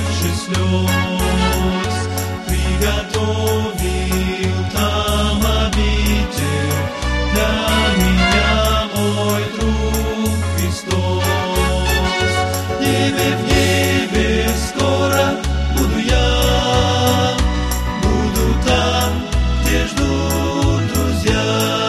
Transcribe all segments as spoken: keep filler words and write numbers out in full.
больше слез. Приготовил там обитель для меня мой друг Христос. В небе, в небе скоро буду я, буду там, где ждут друзья.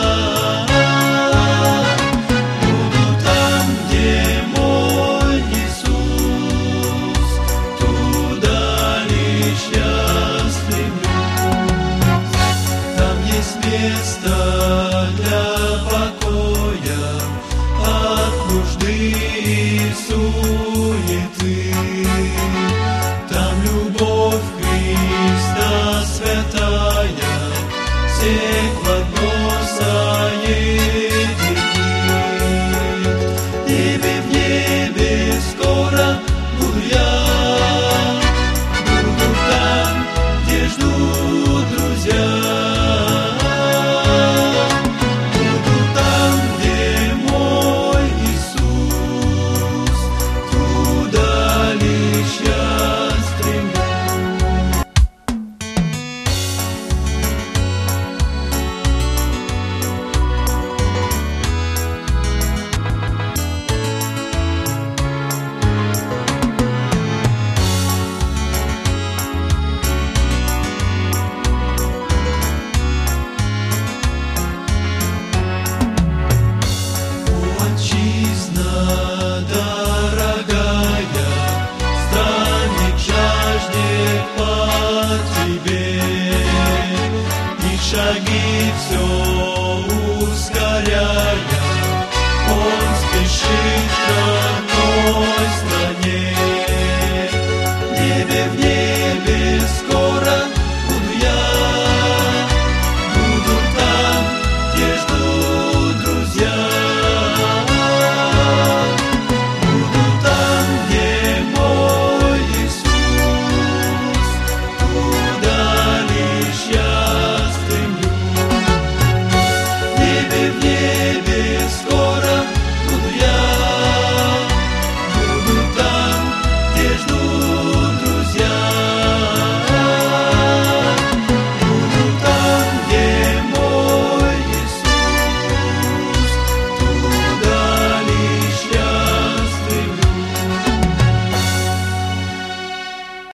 Буду там, где мой Иисус, туда лишь я стремлюсь. Там есть место для покоя от нужды и суеты. Там любовь Христа святая всех в одно соединит. В небе, в небе скоро буду я,